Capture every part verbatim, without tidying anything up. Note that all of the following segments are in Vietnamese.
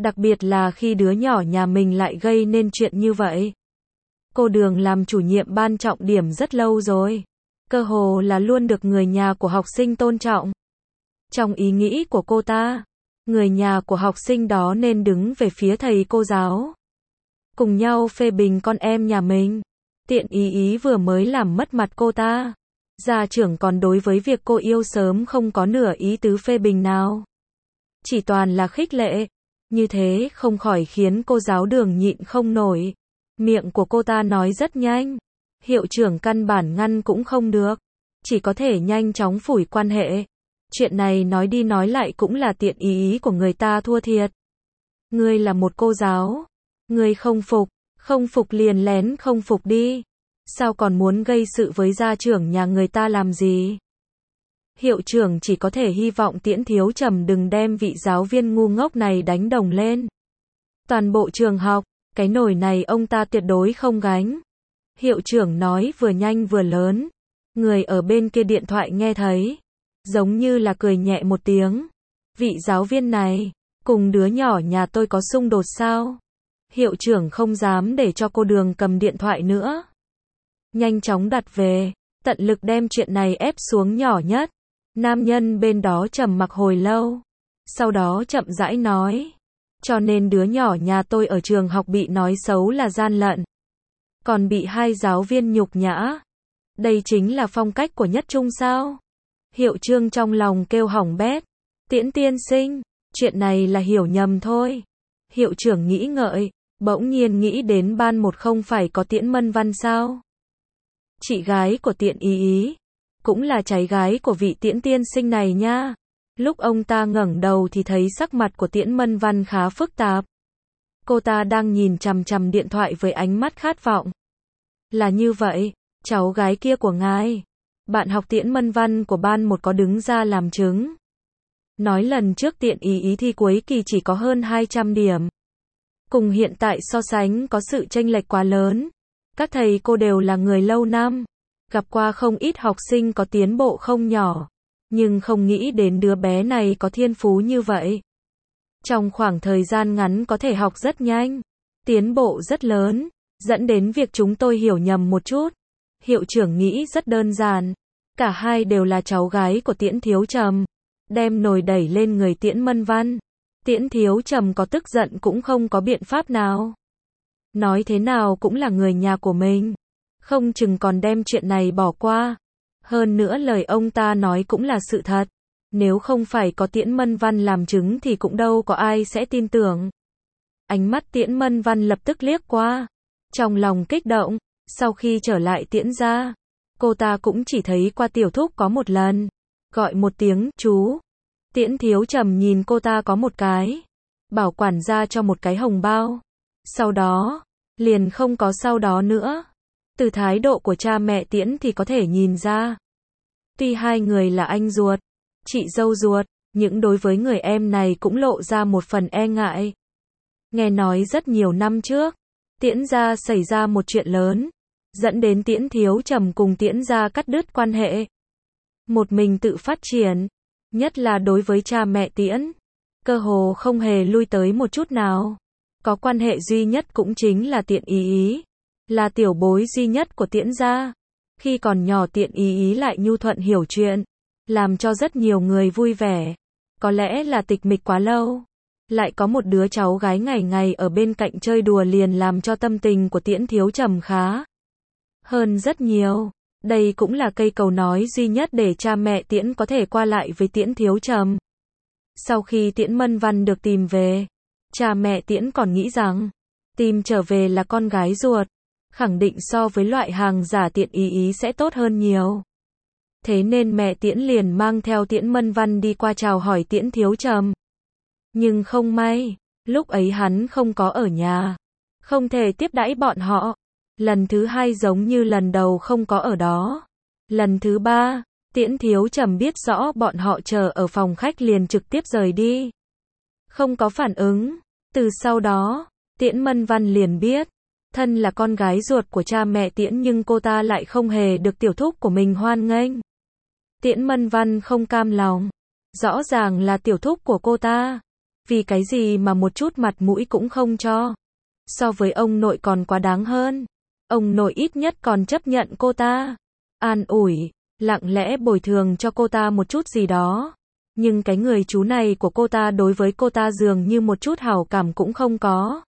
Đặc biệt là khi đứa nhỏ nhà mình lại gây nên chuyện như vậy. Cô Đường làm chủ nhiệm ban trọng điểm rất lâu rồi. Cơ hồ là luôn được người nhà của học sinh tôn trọng. Trong ý nghĩ của cô ta, người nhà của học sinh đó nên đứng về phía thầy cô giáo. Cùng nhau phê bình con em nhà mình. Tiện ý ý vừa mới làm mất mặt cô ta. Gia trưởng còn đối với việc cô yêu sớm không có nửa ý tứ phê bình nào. Chỉ toàn là khích lệ. Như thế không khỏi khiến cô giáo Đường nhịn không nổi. Miệng của cô ta nói rất nhanh. Hiệu trưởng căn bản ngăn cũng không được. Chỉ có thể nhanh chóng phủi quan hệ. Chuyện này nói đi nói lại cũng là tiện ý ý của người ta thua thiệt. Ngươi là một cô giáo. Ngươi không phục, không phục liền lén không phục đi. Sao còn muốn gây sự với gia trưởng nhà người ta làm gì? Hiệu trưởng chỉ có thể hy vọng Tiễn Thiếu Trầm đừng đem vị giáo viên ngu ngốc này đánh đồng lên. Toàn bộ trường học, cái nồi này ông ta tuyệt đối không gánh. Hiệu trưởng nói vừa nhanh vừa lớn. Người ở bên kia điện thoại nghe thấy. Giống như là cười nhẹ một tiếng. Vị giáo viên này, cùng đứa nhỏ nhà tôi có xung đột sao? Hiệu trưởng không dám để cho cô Đường cầm điện thoại nữa. Nhanh chóng đặt về, tận lực đem chuyện này ép xuống nhỏ nhất. Nam nhân bên đó trầm mặc hồi lâu. Sau đó chậm rãi nói. Cho nên đứa nhỏ nhà tôi ở trường học bị nói xấu là gian lận. Còn bị hai giáo viên nhục nhã. Đây chính là phong cách của Nhất Trung sao? Hiệu trưởng trong lòng kêu hỏng bét. Tiễn tiên sinh, chuyện này là hiểu nhầm thôi. Hiệu trưởng nghĩ ngợi, bỗng nhiên nghĩ đến ban một không phải có Tiễn Mân Văn sao? Chị gái của Tiễn Ý Ý, cũng là cháy gái của vị Tiễn tiên sinh này nha. Lúc ông ta ngẩng đầu thì thấy sắc mặt của Tiễn Mân Văn khá phức tạp. Cô ta đang nhìn chằm chằm điện thoại với ánh mắt khát vọng. Là như vậy, cháu gái kia của ngài. Bạn học Tiễn Mân Văn của ban một có đứng ra làm chứng. Nói lần trước Tiễn Ý Ý thi cuối kỳ chỉ có hơn hai trăm điểm. Cùng hiện tại so sánh có sự chênh lệch quá lớn. Các thầy cô đều là người lâu năm. Gặp qua không ít học sinh có tiến bộ không nhỏ. Nhưng không nghĩ đến đứa bé này có thiên phú như vậy. Trong khoảng thời gian ngắn có thể học rất nhanh. Tiến bộ rất lớn. Dẫn đến việc chúng tôi hiểu nhầm một chút. Hiệu trưởng nghĩ rất đơn giản. Cả hai đều là cháu gái của Tiễn Thiếu Trầm. Đem nồi đẩy lên người Tiễn Mân Văn. Tiễn Thiếu Trầm có tức giận cũng không có biện pháp nào. Nói thế nào cũng là người nhà của mình. Không chừng còn đem chuyện này bỏ qua. Hơn nữa lời ông ta nói cũng là sự thật. Nếu không phải có Tiễn Mân Văn làm chứng thì cũng đâu có ai sẽ tin tưởng. Ánh mắt Tiễn Mân Văn lập tức liếc qua. Trong lòng kích động. Sau khi trở lại Tiễn gia, cô ta cũng chỉ thấy qua tiểu thúc có một lần. Gọi một tiếng, chú. Tiễn Thiếu Trầm nhìn cô ta có một cái. Bảo quản ra cho một cái hồng bao. Sau đó, liền không có sau đó nữa. Từ thái độ của cha mẹ Tiễn thì có thể nhìn ra. Tuy hai người là anh ruột, chị dâu ruột, nhưng đối với người em này cũng lộ ra một phần e ngại. Nghe nói rất nhiều năm trước, Tiễn gia xảy ra một chuyện lớn, dẫn đến Tiễn Thiếu Trầm cùng Tiễn gia cắt đứt quan hệ. Một mình tự phát triển, nhất là đối với cha mẹ Tiễn, cơ hồ không hề lui tới một chút nào. Có quan hệ duy nhất cũng chính là Tiễn Ý Ý, là tiểu bối duy nhất của Tiễn gia. Khi còn nhỏ Tiễn Ý Ý lại nhu thuận hiểu chuyện, làm cho rất nhiều người vui vẻ. Có lẽ là tịch mịch quá lâu. Lại có một đứa cháu gái ngày ngày ở bên cạnh chơi đùa liền làm cho tâm tình của Tiễn Thiếu Trầm khá hơn rất nhiều. Đây cũng là cây cầu nói duy nhất để cha mẹ Tiễn có thể qua lại với Tiễn Thiếu Trầm. Sau khi Tiễn Mân Văn được tìm về, cha mẹ Tiễn còn nghĩ rằng tìm trở về là con gái ruột, khẳng định so với loại hàng giả Tiễn Ý Ý sẽ tốt hơn nhiều. Thế nên mẹ Tiễn liền mang theo Tiễn Mân Văn đi qua chào hỏi Tiễn Thiếu Trầm. Nhưng không may, lúc ấy hắn không có ở nhà, không thể tiếp đãi bọn họ. Lần thứ hai giống như lần đầu không có ở đó. Lần thứ ba, Tiễn Thiếu Trầm biết rõ bọn họ chờ ở phòng khách liền trực tiếp rời đi. Không có phản ứng. Từ sau đó, Tiễn Mân Văn liền biết, thân là con gái ruột của cha mẹ Tiễn nhưng cô ta lại không hề được tiểu thúc của mình hoan nghênh. Tiễn Mân Văn không cam lòng. Rõ ràng là tiểu thúc của cô ta. Vì cái gì mà một chút mặt mũi cũng không cho. So với ông nội còn quá đáng hơn. Ông nội ít nhất còn chấp nhận cô ta. An ủi, lặng lẽ bồi thường cho cô ta một chút gì đó. Nhưng cái người chú này của cô ta đối với cô ta dường như một chút hảo cảm cũng không có.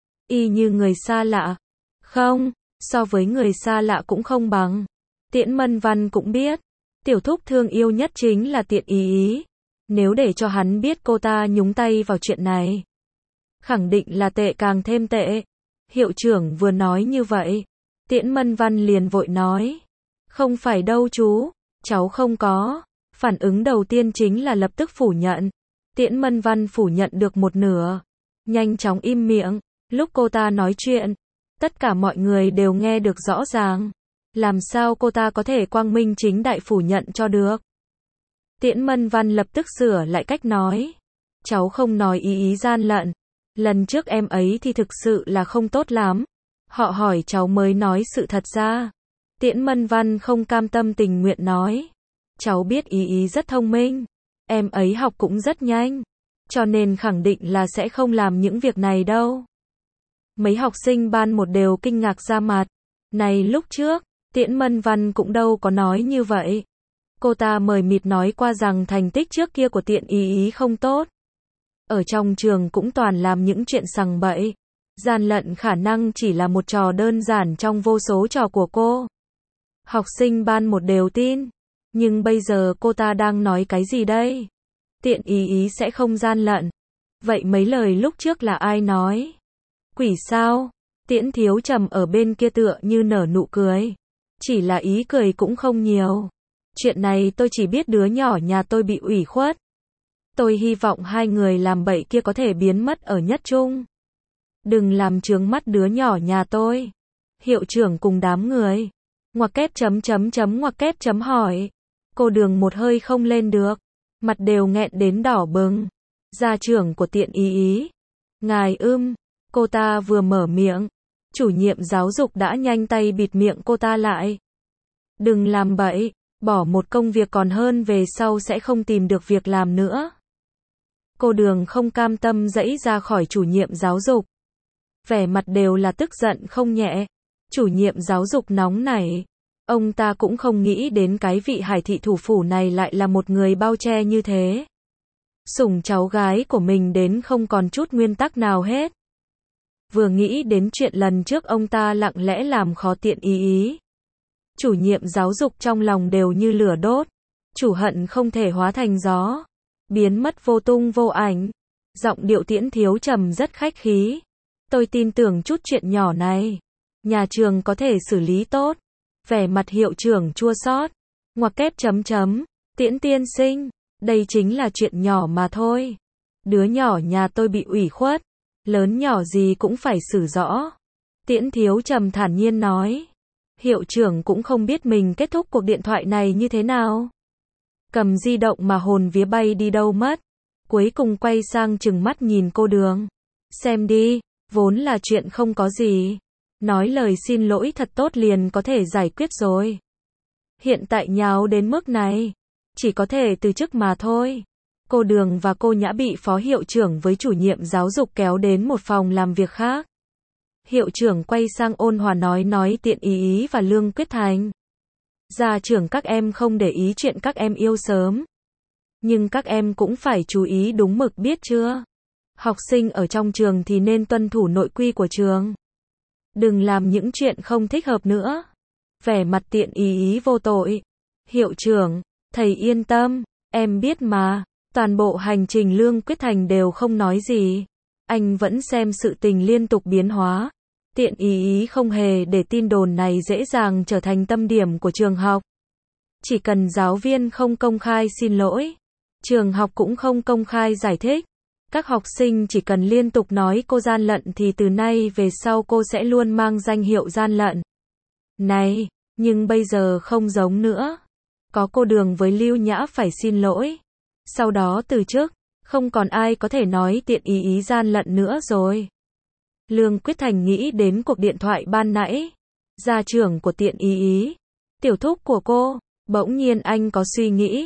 Y như người xa lạ. Không, so với người xa lạ cũng không bằng. Tiễn Mân Văn cũng biết. Tiểu thúc thương yêu nhất chính là Tiện Ý Ý. Nếu để cho hắn biết cô ta nhúng tay vào chuyện này, khẳng định là tệ càng thêm tệ. Hiệu trưởng vừa nói như vậy, Tiễn Mân Văn liền vội nói. Không phải đâu chú, cháu không có. Phản ứng đầu tiên chính là lập tức phủ nhận. Tiễn Mân Văn phủ nhận được một nửa, nhanh chóng im miệng. Lúc cô ta nói chuyện, tất cả mọi người đều nghe được rõ ràng. Làm sao cô ta có thể quang minh chính đại phủ nhận cho được? Tiễn Mân Văn lập tức sửa lại cách nói. Cháu không nói ý ý gian lận. Lần trước em ấy thì thực sự là không tốt lắm. Họ hỏi cháu mới nói sự thật ra. Tiễn Mân Văn không cam tâm tình nguyện nói. Cháu biết ý ý rất thông minh. Em ấy học cũng rất nhanh. Cho nên khẳng định là sẽ không làm những việc này đâu. Mấy học sinh ban một đều kinh ngạc ra mặt. Này lúc trước, Tiễn Mân Văn cũng đâu có nói như vậy. Cô ta mời mịt nói qua rằng thành tích trước kia của Tiện Ý Ý không tốt. Ở trong trường cũng toàn làm những chuyện sằng bậy. Gian lận khả năng chỉ là một trò đơn giản trong vô số trò của cô. Học sinh ban một đều tin. Nhưng bây giờ cô ta đang nói cái gì đây? Tiện Ý Ý sẽ không gian lận. Vậy mấy lời lúc trước là ai nói? Quỷ sao? Tiễn Thiếu Trầm ở bên kia tựa như nở nụ cười. Chỉ là ý cười cũng không nhiều. Chuyện này tôi chỉ biết đứa nhỏ nhà tôi bị ủy khuất. Tôi hy vọng hai người làm bậy kia có thể biến mất ở nhất trung. Đừng làm chướng mắt đứa nhỏ nhà tôi. Hiệu trưởng cùng đám người. Ngoặc kép chấm chấm chấm ngoặc kép chấm hỏi. Cô Đường một hơi không lên được. Mặt đều nghẹn đến đỏ bừng. Gia trưởng của Tiện Ý Ý. Ngài ưm. Cô ta vừa mở miệng. Chủ nhiệm giáo dục đã nhanh tay bịt miệng cô ta lại. Đừng làm bậy. Bỏ một công việc còn hơn về sau sẽ không tìm được việc làm nữa. Cô Đường không cam tâm giãy ra khỏi chủ nhiệm giáo dục. Vẻ mặt đều là tức giận không nhẹ. Chủ nhiệm giáo dục nóng nảy. Ông ta cũng không nghĩ đến cái vị Hải thị thủ phủ này lại là một người bao che như thế. Sủng cháu gái của mình đến không còn chút nguyên tắc nào hết. Vừa nghĩ đến chuyện lần trước ông ta lặng lẽ làm khó Tiện Ý Ý. Chủ nhiệm giáo dục trong lòng đều như lửa đốt. Chủ hận không thể hóa thành gió. Biến mất vô tung vô ảnh. Giọng điệu Tiễn Thiếu Trầm rất khách khí. Tôi tin tưởng chút chuyện nhỏ này. Nhà trường có thể xử lý tốt. Vẻ mặt hiệu trưởng chua xót. Ngoặc kép chấm chấm. Tiễn tiên sinh. Đây chính là chuyện nhỏ mà thôi. Đứa nhỏ nhà tôi bị ủy khuất. Lớn nhỏ gì cũng phải xử rõ. Tiễn Thiếu Trầm thản nhiên nói. Hiệu trưởng cũng không biết mình kết thúc cuộc điện thoại này như thế nào. Cầm di động mà hồn vía bay đi đâu mất. Cuối cùng quay sang trừng mắt nhìn cô Đường. Xem đi, vốn là chuyện không có gì. Nói lời xin lỗi thật tốt liền có thể giải quyết rồi. Hiện tại nháo đến mức này. Chỉ có thể từ chức mà thôi. Cô Đường và cô Nhã bị phó hiệu trưởng với chủ nhiệm giáo dục kéo đến một phòng làm việc khác. Hiệu trưởng quay sang ôn hòa nói nói Tiện Ý Ý và Lương Quyết Thành. Gia trưởng các em không để ý chuyện các em yêu sớm. Nhưng các em cũng phải chú ý đúng mực biết chưa? Học sinh ở trong trường thì nên tuân thủ nội quy của trường. Đừng làm những chuyện không thích hợp nữa. Vẻ mặt Tiện Ý Ý vô tội. Hiệu trưởng, thầy yên tâm, em biết mà. Toàn bộ hành trình Lương Quyết Thành đều không nói gì. Anh vẫn xem sự tình liên tục biến hóa. Tiện Ý Ý không hề để tin đồn này dễ dàng trở thành tâm điểm của trường học. Chỉ cần giáo viên không công khai xin lỗi, trường học cũng không công khai giải thích. Các học sinh chỉ cần liên tục nói cô gian lận thì từ nay về sau cô sẽ luôn mang danh hiệu gian lận. Này, nhưng bây giờ không giống nữa. Có cô Đường với Lưu Nhã phải xin lỗi. Sau đó từ chức, không còn ai có thể nói Tiện Ý Ý gian lận nữa rồi. Lương Quyết Thành nghĩ đến cuộc điện thoại ban nãy. Gia trưởng của Tiện Ý Ý. Tiểu thúc của cô. Bỗng nhiên anh có suy nghĩ.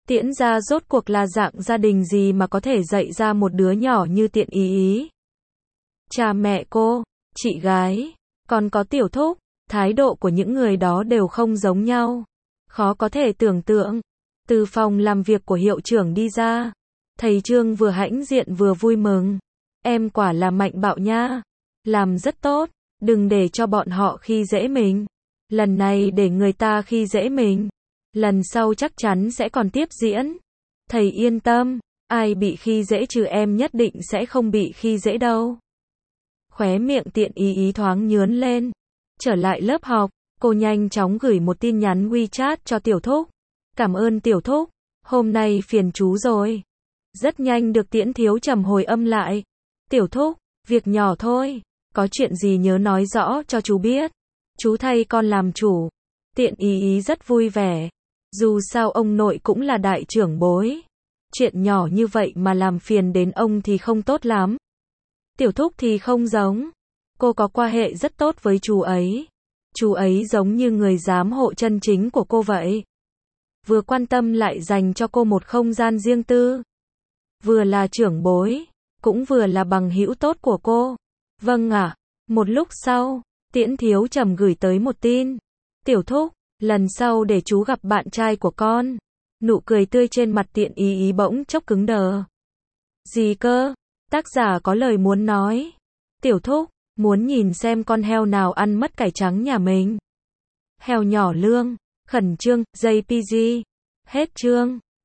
Tiễn gia rốt cuộc là dạng gia đình gì mà có thể dạy ra một đứa nhỏ như Tiện Ý Ý. Cha mẹ cô, chị gái, còn có Tiểu Thúc, thái độ của những người đó đều không giống nhau. Khó có thể tưởng tượng. Từ phòng làm việc của hiệu trưởng đi ra, thầy Trương vừa hãnh diện vừa vui mừng. Em quả là mạnh bạo nha. Làm rất tốt, đừng để cho bọn họ khi dễ mình. Lần này để người ta khi dễ mình, lần sau chắc chắn sẽ còn tiếp diễn. Thầy yên tâm, ai bị khi dễ trừ em nhất định sẽ không bị khi dễ đâu. Khóe miệng Tiện Ý Ý thoáng nhướn lên. Trở lại lớp học, cô nhanh chóng gửi một tin nhắn WeChat cho Tiểu Thúc. Cảm ơn Tiểu Thúc, hôm nay phiền chú rồi. Rất nhanh được Tiễn Thiếu Trầm hồi âm lại. Tiểu Thúc, việc nhỏ thôi, có chuyện gì nhớ nói rõ cho chú biết. Chú thay con làm chủ. Tiện Ý Ý rất vui vẻ. Dù sao ông nội cũng là đại trưởng bối. Chuyện nhỏ như vậy mà làm phiền đến ông thì không tốt lắm. Tiểu Thúc thì không giống. Cô có quan hệ rất tốt với chú ấy. Chú ấy giống như người giám hộ chân chính của cô vậy. Vừa quan tâm lại dành cho cô một không gian riêng tư. Vừa là trưởng bối, cũng vừa là bằng hữu tốt của cô. Vâng ạ. Một lúc sau, Tiễn Thiếu Trầm gửi tới một tin. Tiểu Thúc, lần sau để chú gặp bạn trai của con. Nụ cười tươi trên mặt Tiện Ý Ý bỗng chốc cứng đờ. Gì cơ? Tác giả có lời muốn nói. Tiểu Thúc, muốn nhìn xem con heo nào ăn mất cải trắng nhà mình. Heo nhỏ lương, khẩn trương, gi pi gi. Hết chương.